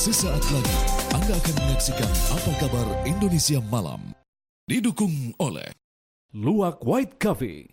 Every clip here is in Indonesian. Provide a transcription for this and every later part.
Sesaat lagi Anda akan menyaksikan Apa Kabar Indonesia Malam. Didukung oleh Luwak White Coffee.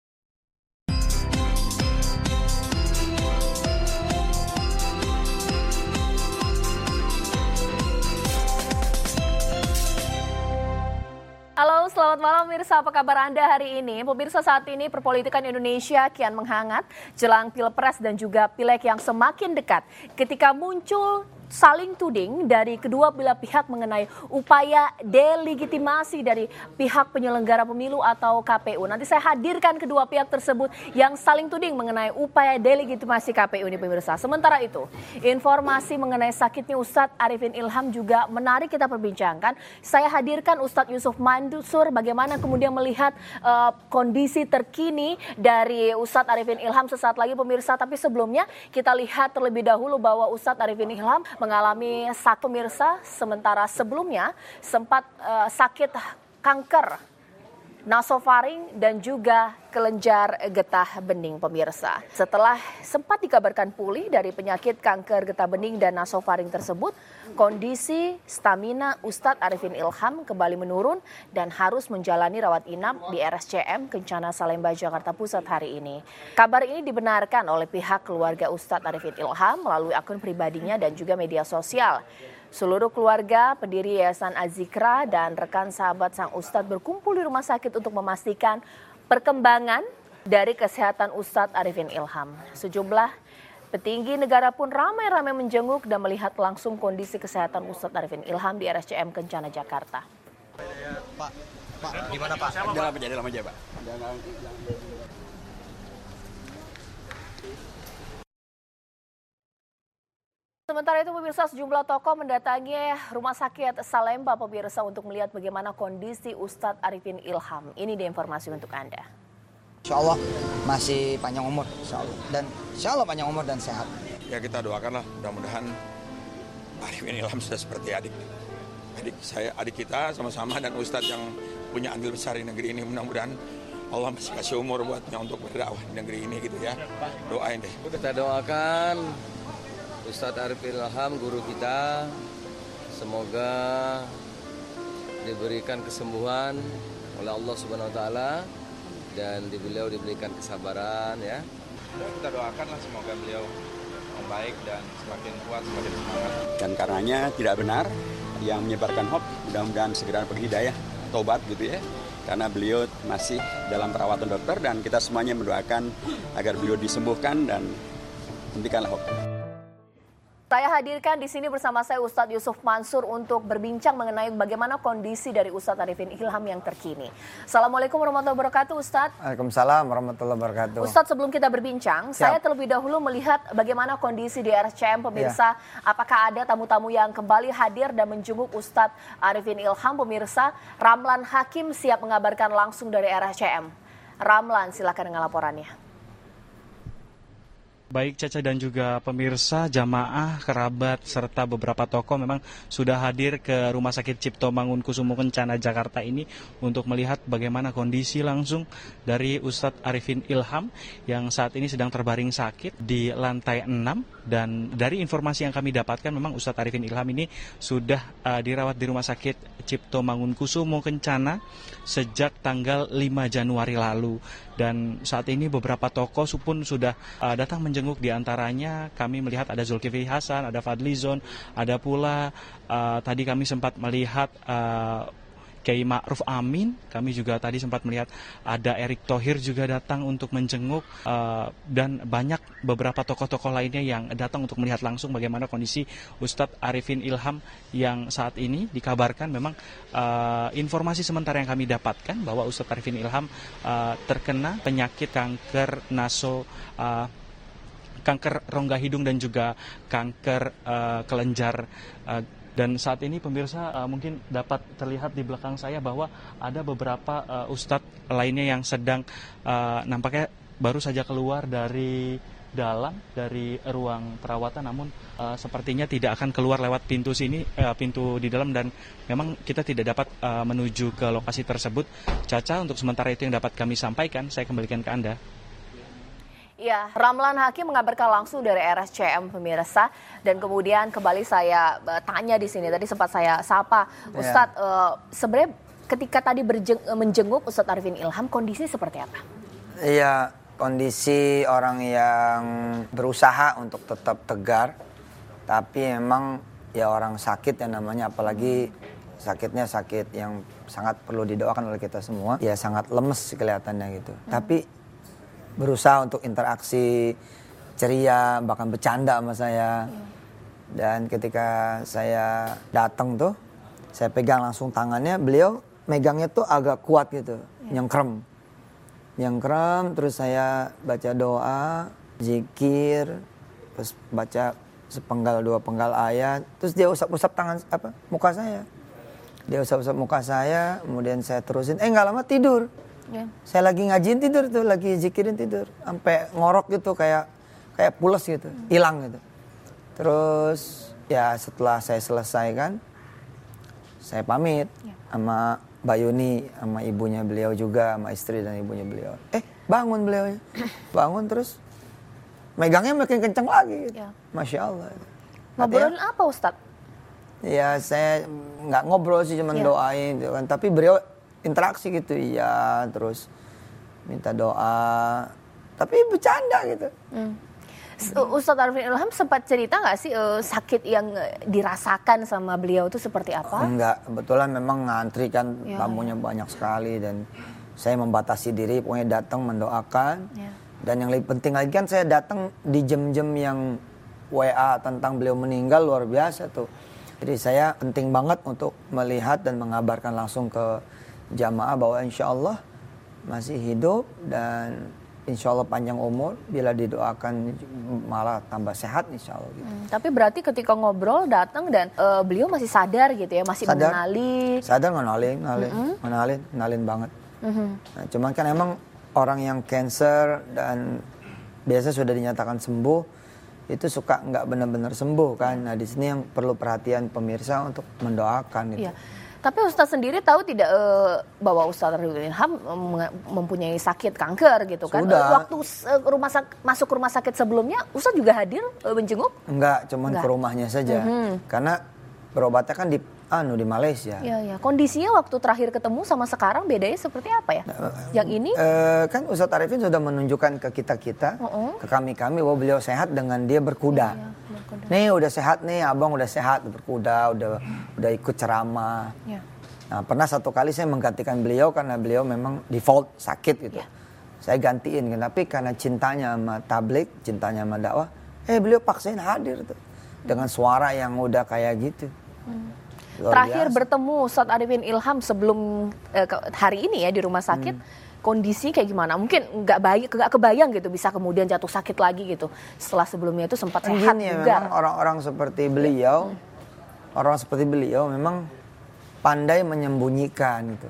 Halo, selamat malam pemirsa. Apa kabar Anda hari ini? Pemirsa, saat ini perpolitikan Indonesia kian menghangat jelang Pilpres dan juga Pileg yang semakin dekat. Ketika muncul saling tuding dari kedua belah pihak mengenai upaya delegitimasi dari pihak penyelenggara pemilu atau KPU. Nanti saya hadirkan kedua pihak tersebut yang saling tuding mengenai upaya delegitimasi KPU ini pemirsa. Sementara itu, informasi mengenai sakitnya Ustadz Arifin Ilham juga menarik kita perbincangkan. Saya hadirkan Ustadz Yusuf Mansur bagaimana kemudian melihat kondisi terkini dari Ustadz Arifin Ilham sesaat lagi pemirsa. Tapi sebelumnya kita lihat terlebih dahulu bahwa Ustadz Arifin Ilham mengalami sakit pemirsa, sementara sebelumnya sempat sakit kanker nasofaring dan juga kelenjar getah bening pemirsa. Setelah sempat dikabarkan pulih dari penyakit kanker getah bening dan nasofaring tersebut, kondisi stamina Ustadz Arifin Ilham kembali menurun dan harus menjalani rawat inap di RSCM Kencana Salemba, Jakarta Pusat hari ini. Kabar ini dibenarkan oleh pihak keluarga Ustadz Arifin Ilham melalui akun pribadinya dan juga media sosial. Seluruh keluarga, pendiri Yayasan Az-Zikra dan rekan sahabat sang Ustadz berkumpul di rumah sakit untuk memastikan perkembangan dari kesehatan Ustadz Arifin Ilham. Sejumlah petinggi negara pun ramai-ramai menjenguk dan melihat langsung kondisi kesehatan Ustadz Arifin Ilham di RSCM Kencana, Jakarta. Pak, gimana Pak? Dalam aja Pak. Sementara itu pemirsa, sejumlah tokoh mendatangi rumah sakit Salemba pemirsa untuk melihat bagaimana kondisi Ustadz Arifin Ilham. Ini dia informasi untuk Anda. Insya Allah masih panjang umur, insya Allah. Dan insya Allah panjang umur dan sehat. Ya kita doakanlah, mudah-mudahan Arifin Ilham sudah seperti adik kita sama-sama dan Ustadz yang punya andil besar di negeri ini. Mudah-mudahan Allah masih kasih umur buatnya untuk berdakwah di negeri ini gitu ya. Doain deh. Kita doakan Ustadz Arifin Ilham, guru kita, semoga diberikan kesembuhan oleh Allah Subhanahu Wa Taala dan beliau diberikan kesabaran ya. Kita doakanlah semoga beliau membaik dan semakin kuat, semakin semangat. Dan karenanya tidak benar yang menyebarkan hoax, mudah-mudahan segera berhidayah, tobat gitu ya. Karena beliau masih dalam perawatan dokter dan kita semuanya mendoakan agar beliau disembuhkan dan hentikanlah hoax. Saya hadirkan di sini bersama saya Ustadz Yusuf Mansur untuk berbincang mengenai bagaimana kondisi dari Ustadz Arifin Ilham yang terkini. Assalamualaikum warahmatullahi wabarakatuh Ustadz. Waalaikumsalam warahmatullahi wabarakatuh. Ustadz, sebelum kita berbincang, saya terlebih dahulu melihat bagaimana kondisi di RSCM pemirsa. Apakah ada tamu-tamu yang kembali hadir dan menjenguk Ustadz Arifin Ilham pemirsa? Ramlan Hakim siap mengabarkan langsung dari RSCM. Ramlan, silakan dengan laporannya. Baik Caca dan juga pemirsa, jamaah, kerabat, serta beberapa tokoh memang sudah hadir ke Rumah Sakit Cipto Mangunkusumo Kencana, Jakarta ini untuk melihat bagaimana kondisi langsung dari Ustadz Arifin Ilham yang saat ini sedang terbaring sakit di lantai 6. Dan dari informasi yang kami dapatkan memang Ustadz Arifin Ilham ini sudah dirawat di Rumah Sakit Cipto Mangunkusumo Kencana sejak tanggal 5 Januari lalu. Dan saat ini beberapa tokoh pun sudah datang menjenguk, diantaranya kami melihat ada Zulkifli Hasan, ada Fadlizon, ada pula tadi kami sempat melihat Kiai Ma'ruf Amin, kami juga tadi sempat melihat ada Erick Thohir juga datang untuk menjenguk dan banyak beberapa tokoh-tokoh lainnya yang datang untuk melihat langsung bagaimana kondisi Ustadz Arifin Ilham yang saat ini dikabarkan memang informasi sementara yang kami dapatkan bahwa Ustadz Arifin Ilham terkena penyakit kanker kanker rongga hidung dan juga kanker kelenjar. Dan saat ini pemirsa mungkin dapat terlihat di belakang saya bahwa ada beberapa ustadz lainnya yang sedang nampaknya baru saja keluar dari dari ruang perawatan, namun sepertinya tidak akan keluar lewat pintu pintu di dalam, dan memang kita tidak dapat menuju ke lokasi tersebut. Caca, untuk sementara itu yang dapat kami sampaikan, saya kembalikan ke Anda. Ya, Ramlan Hakim mengabarkan langsung dari RSCM pemirsa, dan kemudian kembali saya tanya di sini, tadi sempat saya sapa Ustadz, sebenarnya ketika tadi menjenguk Ustadz Arifin Ilham, kondisi seperti apa? Iya, kondisi orang yang berusaha untuk tetap tegar, tapi memang ya orang sakit yang namanya, apalagi sakitnya sakit yang sangat perlu didoakan oleh kita semua, ya sangat lemes kelihatannya gitu. Tapi berusaha untuk interaksi ceria, bahkan bercanda sama saya. Dan ketika saya datang tuh, saya pegang langsung tangannya, beliau megangnya tuh agak kuat gitu, nyengkrem, terus saya baca doa, zikir, terus baca sepenggal 2 penggal ayat, terus dia usap-usap muka saya. Dia usap-usap muka saya, kemudian saya terusin, nggak lama tidur. Saya lagi ngajiin tidur tuh, lagi zikirin tidur, sampai ngorok gitu, kayak pules gitu, hilang gitu. Terus ya setelah saya selesaikan, saya pamit sama Mbak Yuni, sama ibunya beliau juga, sama istri dan ibunya beliau. Bangun beliaunya, bangun terus megangnya makin kenceng lagi gitu. Masya Allah. Ngobrolin apa Ustadz? Ya saya nggak ngobrol sih, cuman doain gitu kan, tapi beliau interaksi gitu, iya, terus minta doa, tapi bercanda gitu. Ustadz Arifin Ilham sempat cerita nggak sih sakit yang dirasakan sama beliau itu seperti apa? Enggak, kebetulan memang ngantri kan, tamunya banyak sekali, dan saya membatasi diri, pokoknya datang mendoakan. Dan yang lebih penting lagi kan saya datang di jam-jam yang WA tentang beliau meninggal luar biasa tuh. Jadi saya penting banget untuk melihat dan mengabarkan langsung ke jamaah bahwa insya Allah masih hidup dan insya Allah panjang umur, bila didoakan malah tambah sehat insya Allah gitu. Tapi berarti ketika ngobrol datang dan beliau masih sadar gitu ya, masih mengenali. Sadar, ngenalin banget. Nah, cuman kan emang orang yang cancer dan biasa sudah dinyatakan sembuh itu suka nggak benar-benar sembuh kan. Nah di sini yang perlu perhatian pemirsa untuk mendoakan gitu. Tapi Ustadz sendiri tahu tidak bahwa Ustadz Arifin Ilham mempunyai sakit kanker gitu kan? Sudah. Waktu masuk rumah sakit sebelumnya, Ustadz juga hadir menjenguk? Enggak, cuman ke rumahnya saja. Karena berobatnya kan di Malaysia. Iya. Kondisinya waktu terakhir ketemu sama sekarang bedanya seperti apa ya? Yang ini? Kan Ustadz Arifin sudah menunjukkan ke kita-kita, ke kami-kami bahwa beliau sehat dengan dia berkuda. Nih udah sehat nih, abang udah sehat berkuda, udah ikut ceramah. Nah pernah satu kali saya menggantikan beliau karena beliau memang default sakit gitu. Saya gantiin, tapi karena cintanya sama tabligh, cintanya sama dakwah, beliau paksain hadir tuh dengan suara yang udah kayak gitu. Terakhir bertemu Ustadz Arifin Ilham sebelum hari ini ya di rumah sakit. Kondisi kayak gimana? Mungkin nggak kebayang gitu bisa kemudian jatuh sakit lagi gitu. Setelah sebelumnya itu sempat sehat ya, juga. Memang orang-orang seperti beliau, memang pandai menyembunyikan gitu.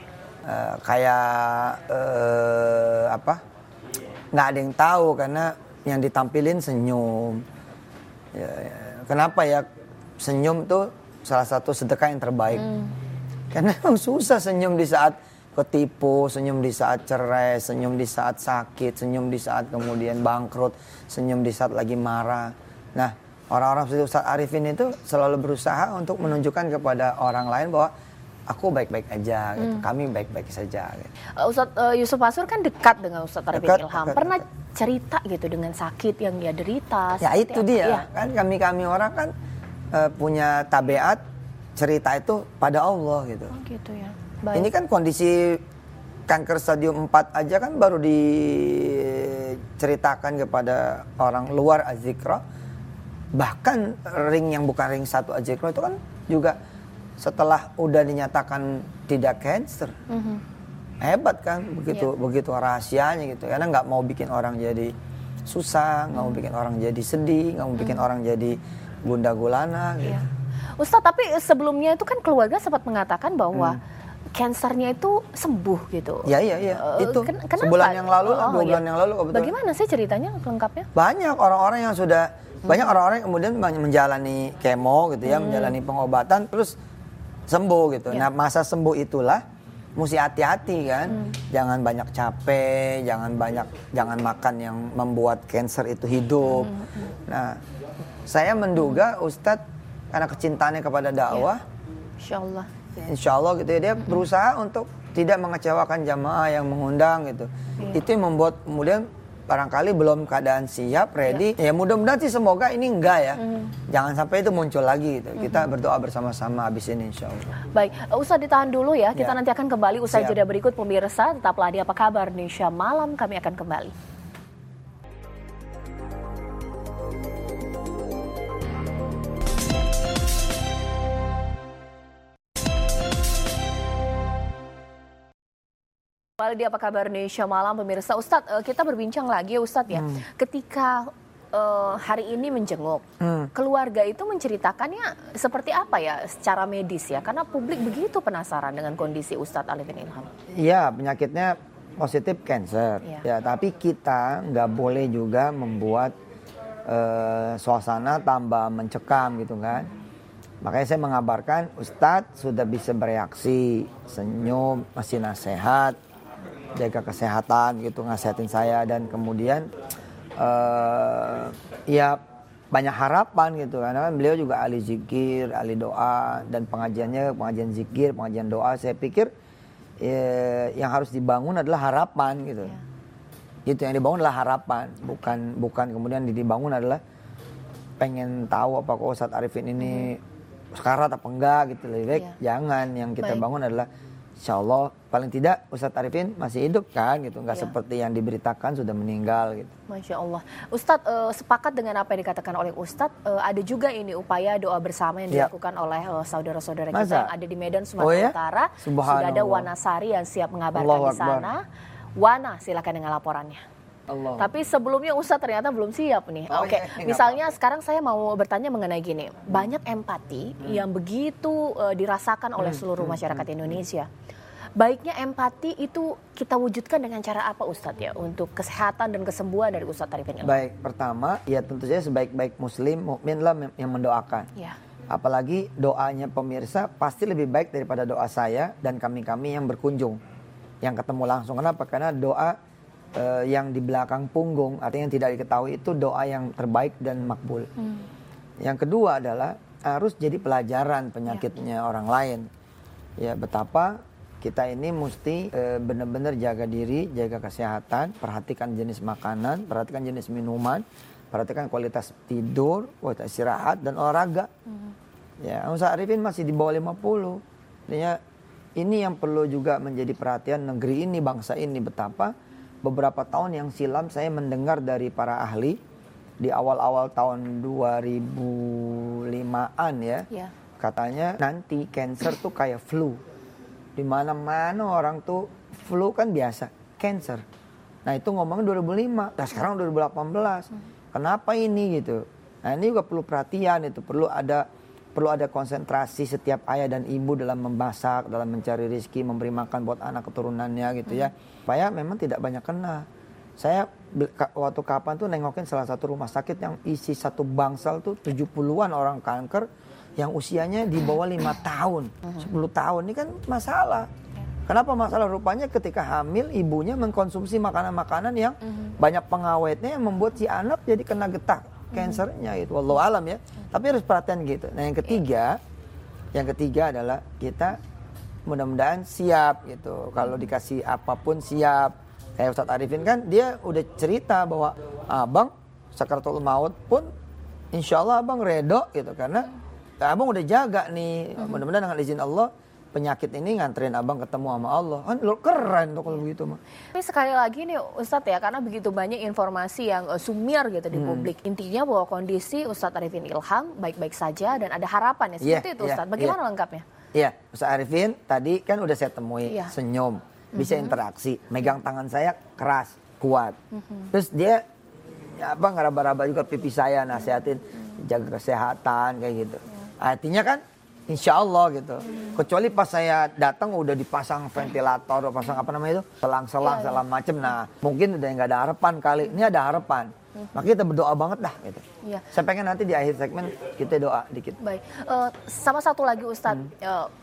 Nggak ada yang tahu karena yang ditampilin senyum. Kenapa ya senyum tuh salah satu sedekah yang terbaik. Karena memang susah senyum di saat ketipu, senyum di saat cerai, senyum di saat sakit, senyum di saat kemudian bangkrut, senyum di saat lagi marah. Nah, orang-orang seperti Ustadz Arifin itu selalu berusaha untuk menunjukkan kepada orang lain bahwa aku baik-baik aja, gitu. Kami baik-baik saja. Gitu. Ustadz Yusuf Mansur kan dekat dengan Ustadz Arifin Ilham. Pernah cerita gitu dengan sakit yang dia derita? Ya itu dia, kan kami orang kan punya tabiat cerita itu pada Allah gitu. Gitu ya. Baik. Ini kan kondisi kanker stadium 4 aja kan baru diceritakan kepada orang luar Azikra. Bahkan ring yang bukan ring 1 Azikra itu kan juga setelah udah dinyatakan tidak cancer. Hebat kan begitu rahasianya gitu. Karena nggak mau bikin orang jadi susah, nggak mau bikin orang jadi sedih, nggak mau bikin orang jadi gundah gulana gitu. Ustadz, tapi sebelumnya itu kan keluarga sempat mengatakan bahwa kansernya itu sembuh gitu. Iya. Itu sebulan yang lalu, 2 bulan yang lalu kebetulan. Bagaimana sih ceritanya lengkapnya? Banyak orang-orang yang sudah, banyak orang-orang yang kemudian menjalani kemo gitu ya, menjalani pengobatan terus sembuh gitu. Nah masa sembuh itulah mesti hati-hati kan. Jangan banyak capek, jangan makan yang membuat kanker itu hidup. Nah, saya menduga Ustadz karena kecintaannya kepada dakwah, Insya Allah gitu ya, dia berusaha untuk tidak mengecewakan jamaah yang mengundang gitu. Itu yang membuat kemudian barangkali belum keadaan siap, ready. Ya mudah-mudahan sih semoga ini enggak ya. Jangan sampai itu muncul lagi gitu. Kita berdoa bersama-sama habis ini insya Allah. Baik, Ustadz ditahan dulu ya. Kita nanti akan kembali usai jeda berikut pemirsa. Tetaplah di Apa Kabar Indonesia Malam. Kami akan kembali. Kembali di Apa Kabar Indonesia Malam, pemirsa. Ustadz, kita berbincang lagi ya Ustadz ya. Ketika hari ini menjenguk, keluarga itu menceritakannya seperti apa ya secara medis ya? Karena publik begitu penasaran dengan kondisi Ustadz Arifin Ilham. Iya, penyakitnya positif kanker. Ya, tapi kita nggak boleh juga membuat suasana tambah mencekam gitu kan. Makanya saya mengabarkan Ustadz sudah bisa bereaksi, senyum, masih nasihat, jaga kesehatan gitu, nasihatin saya, dan kemudian ya banyak harapan gitu karena beliau juga ahli zikir, ahli doa, dan pengajian zikir, pengajian doa. Saya pikir yang harus dibangun adalah harapan gitu. Itu yang dibangun adalah harapan, bukan kemudian dibangun adalah pengen tahu apakah Ustadz Arifin ini sekarat apa enggak gitu. Lebih baik jangan, yang kita bangun adalah insya Allah paling tidak Ustadz Arifin masih hidup kan gitu, nggak seperti yang diberitakan sudah meninggal gitu. Masya Allah. Ustadz, sepakat dengan apa yang dikatakan oleh Ustadz, ada juga ini upaya doa bersama yang dilakukan oleh saudara-saudara kita yang ada di Medan, Sumatera Utara. Sudah ada Wanasari yang siap mengabarkan di sana. Wana, silakan dengan laporannya. Tapi sebelumnya Ustadz ternyata belum siap nih. Oke, misalnya sekarang saya mau bertanya mengenai gini. Banyak empati yang begitu dirasakan oleh seluruh masyarakat Indonesia. Baiknya empati itu kita wujudkan dengan cara apa Ustadz ya untuk kesehatan dan kesembuhan dari Ustadz Arifin Ilham? Baik, pertama ya tentu saja sebaik-baik muslim, mukmin lah yang mendoakan. Apalagi doanya pemirsa pasti lebih baik daripada doa saya dan kami-kami yang berkunjung, yang ketemu langsung. Kenapa? Karena doa yang di belakang punggung, artinya yang tidak diketahui, itu doa yang terbaik dan makbul. Yang kedua adalah harus jadi pelajaran penyakitnya orang lain. Ya, betapa kita ini mesti benar-benar jaga diri, jaga kesehatan, perhatikan jenis makanan, perhatikan jenis minuman, perhatikan kualitas tidur, kualitas istirahat, dan olahraga. Ya, Ustadz Arifin masih di bawah 50. Artinya ini yang perlu juga menjadi perhatian negeri ini, bangsa ini. Betapa beberapa tahun yang silam saya mendengar dari para ahli di awal-awal tahun 2005-an ya. Katanya nanti kanker tuh kayak flu. Di mana-mana orang tuh flu kan biasa, cancer. Nah itu ngomongnya 2005, nah sekarang 2018. Kenapa ini gitu? Nah ini juga perlu perhatian, itu perlu ada konsentrasi setiap ayah dan ibu dalam memasak, dalam mencari rezeki, memberi makan buat anak keturunannya gitu ya. Supaya memang tidak banyak kena. Saya waktu kapan tuh nengokin salah satu rumah sakit yang isi satu bangsal tuh 70-an orang kanker yang usianya di bawah 5 tahun, 10 tahun. Ini kan masalah. Kenapa masalah? Rupanya ketika hamil ibunya mengkonsumsi makanan-makanan yang banyak pengawetnya yang membuat si anak jadi kena getah kansernya itu. Wallahu alam ya. Tapi harus perhatian gitu. Nah, yang ketiga adalah kita mudah-mudahan siap gitu. Kalau dikasih apapun siap. Kayak Ustadz Arifin kan dia udah cerita bahwa abang sakaratul maut pun insya Allah abang redo gitu karena abang udah jaga nih, mudah-mudahan dengan izin Allah penyakit ini nganterin abang ketemu sama Allah. Kan keren tuh kalau begitu mah. Tapi sekali lagi nih Ustadz ya, karena begitu banyak informasi yang sumir gitu di publik. Intinya bahwa kondisi Ustadz Arifin Ilham baik-baik saja dan ada harapan ya. Seperti itu Ustadz. Bagaimana lengkapnya? Iya, Ustadz Arifin tadi kan udah saya temui, senyum, bisa interaksi, megang tangan saya keras, kuat. Terus dia ngeraba-raba juga pipi saya, nasihatin jaga kesehatan kayak gitu. Artinya kan insya Allah gitu. Kecuali pas saya datang udah dipasang ventilator, pasang apa namanya itu, selang-selang segala macem. Nah mungkin udah nggak ada harapan kali. Ini ada harapan. Maka kita berdoa banget dah gitu. Saya pengen nanti di akhir segmen kita doa dikit. Baik. Sama satu lagi Ustadz.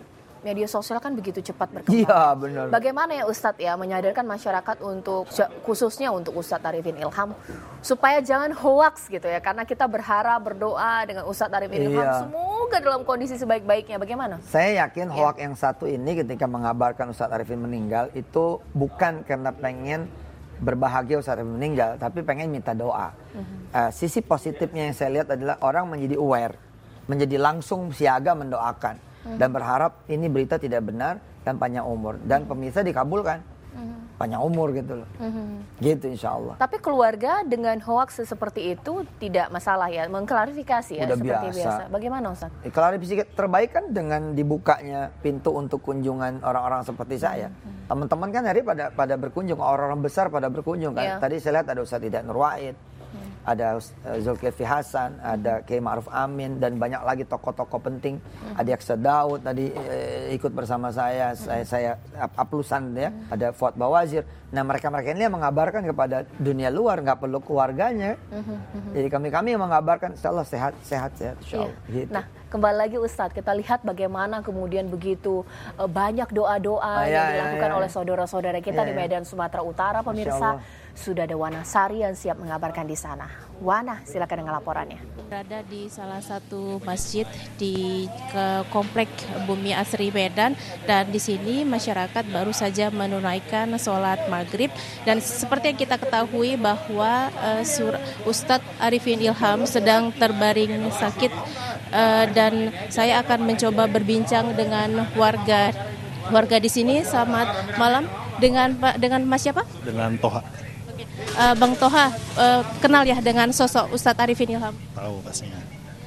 media sosial kan begitu cepat berkembang. Iya, benar. Bagaimana ya Ustadz ya menyadarkan masyarakat untuk khususnya untuk Ustadz Arifin Ilham supaya jangan hoax gitu ya, karena kita berharap berdoa dengan Ustadz Arifin Ilham semoga dalam kondisi sebaik-baiknya. Bagaimana? Saya yakin hoax yang satu ini ketika mengabarkan Ustadz Arifin meninggal itu bukan karena pengen berbahagia Ustadz Arifin meninggal, tapi pengen minta doa. Sisi positifnya yang saya lihat adalah orang menjadi aware, menjadi langsung siaga mendoakan dan berharap ini berita tidak benar dan panjang umur dan pemirsa dikabulkan panjang umur gitu loh. Gitu insya Allah. Tapi keluarga dengan hoax seperti itu tidak masalah ya, mengklarifikasi ya. Udah seperti biasa. Bagaimana Ustaz? Klarifikasi terbaik kan dengan dibukanya pintu untuk kunjungan orang-orang seperti saya. Teman-teman kan hari pada berkunjung, orang-orang besar pada berkunjung kan. Tadi saya lihat ada Ustaz Hidayat Nur Wahid, ada Zulkifli Hasan, ada Kiai Ma'ruf Amin, dan banyak lagi tokoh-tokoh penting. Adi Aksa Daud tadi ikut bersama saya aplusan ya. Ada Fuad Bawazir. Nah mereka-mereka ini yang mengabarkan kepada dunia luar, nggak perlu keluarganya. Jadi kami yang mengabarkan, insya Allah sehat insya Allah. Gitu. Nah kembali lagi Ustadz, kita lihat bagaimana kemudian begitu banyak doa-doa yang dilakukan oleh saudara-saudara kita di Medan, Sumatera Utara. Pemirsa, sudah ada Wana Sari yang siap mengabarkan di sana. Wana, silakan dengan laporannya. Berada di salah satu masjid di komplek Bumi Asri Medan, dan di sini masyarakat baru saja menunaikan sholat maghrib. Dan seperti yang kita ketahui bahwa Ustadz Arifin Ilham sedang terbaring sakit, dan saya akan mencoba berbincang dengan warga di sini. Selamat malam, dengan Mas siapa? Dengan Toha. Bang Toha, kenal ya dengan sosok Ustadz Arifin Ilham? Tahu pastinya.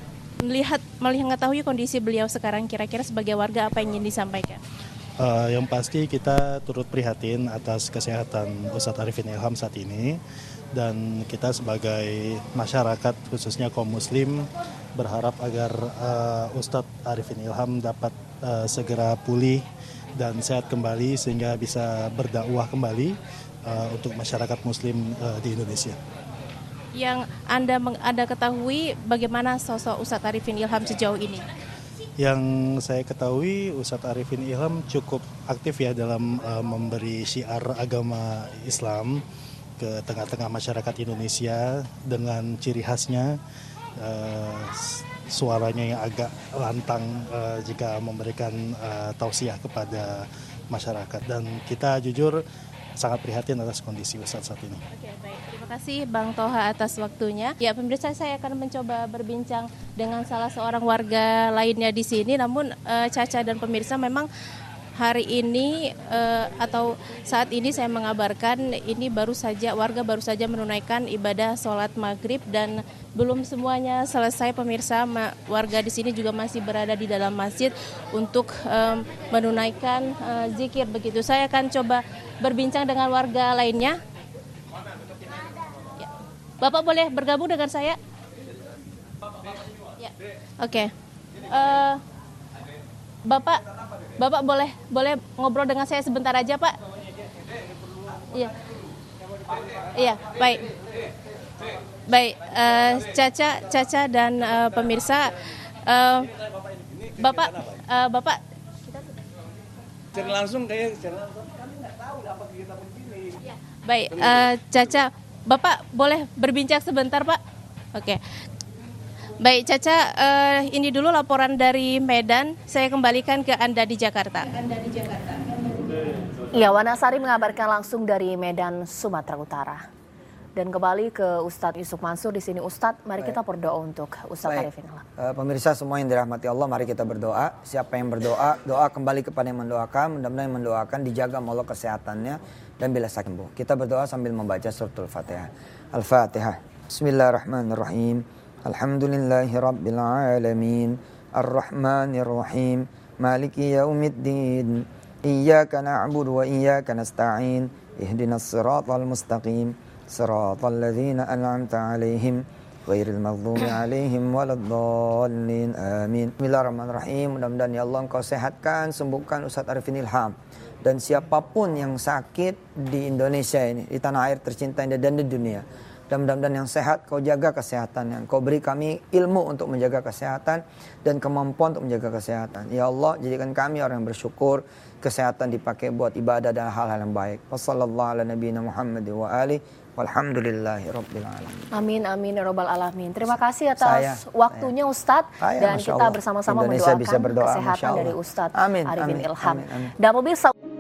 Mengetahui kondisi beliau sekarang, kira-kira sebagai warga apa yang ingin disampaikan? Yang pasti kita turut prihatin atas kesehatan Ustadz Arifin Ilham saat ini, dan kita sebagai masyarakat khususnya kaum muslim berharap agar Ustadz Arifin Ilham dapat segera pulih dan sehat kembali sehingga bisa berdakwah kembali untuk masyarakat muslim di Indonesia. Yang Anda ketahui bagaimana sosok Ustadz Arifin Ilham sejauh ini? Yang saya ketahui Ustadz Arifin Ilham cukup aktif ya dalam memberi syiar agama Islam ke tengah-tengah masyarakat Indonesia dengan ciri khasnya suaranya yang agak lantang jika memberikan tausiah kepada masyarakat, dan kita jujur sangat prihatin atas kondisi Ustadz saat ini. Oke, baik. Terima kasih Bang Toha atas waktunya. Ya, pemirsa, saya akan mencoba berbincang dengan salah seorang warga lainnya di sini. Namun Caca dan pemirsa, memang hari ini atau saat ini saya mengabarkan ini warga baru saja menunaikan ibadah sholat maghrib, dan belum semuanya selesai pemirsa. Warga di sini juga masih berada di dalam masjid untuk menunaikan zikir begitu. Saya akan coba berbincang dengan warga lainnya. Ya. Bapak boleh bergabung dengan saya? Ya. Oke. Bapak boleh ngobrol dengan saya sebentar aja, Pak? Iya. Iya, baik. Baik, Caca dan pemirsa, Bapak langsung kayak baik, Caca, Bapak boleh berbincang sebentar, Pak? Oke. Baik, Caca, ini dulu laporan dari Medan. Saya kembalikan ke Anda di Jakarta. Ya, Wana Sari mengabarkan langsung dari Medan, Sumatera Utara. Dan kembali ke Ustadz Yusuf Mansur di sini. Ustadz, mari kita berdoa untuk Ustadz Arifin Ilham. Pemirsa semua yang dirahmati Allah, mari kita berdoa. Siapa yang berdoa, doa kembali kepada yang mendoakan. Mudah-mudahan yang mendoakan dijaga Allah kesehatannya dan bila sembuh. Kita berdoa sambil membaca suratul Fatihah. Al-Fatihah. Bismillahirrahmanirrahim. Alhamdulillahi Rabbil Alamin. Ar-Rahmanir-Rahim. Maliki yaumiddin. Iyyaka na'budu wa iyyaka nasta'in. Ihdinas siratal mustaqim. Siratal ladzina an'amta 'alaihim ghairil maghdubi 'alaihim waladdallin. Amin. Bismillahirrahmanirrahim. Mudah-mudahan ya Allah Engkau sehatkan, sembuhkan Ustadz Arifin Ilham dan siapapun yang sakit di Indonesia ini, di tanah air tercinta dan di dunia. Dan mudah-mudahan yang sehat, Kau jaga kesehatannya. Kau beri kami ilmu untuk menjaga kesehatan dan kemampuan untuk menjaga kesehatan. Ya Allah, jadikan kami orang yang bersyukur, kesehatan dipakai buat ibadah dan hal-hal yang baik. Wassallallahu ala nabiyina Muhammad wa alihi walhamdulillahi rabbil alamin. Amin, amin, ya rabbal alamin. Terima kasih atas waktunya Ustadz. Dan kita bersama-sama mendoakan kesehatan dari Ustadz Arifin Ilham. Dan pemirsa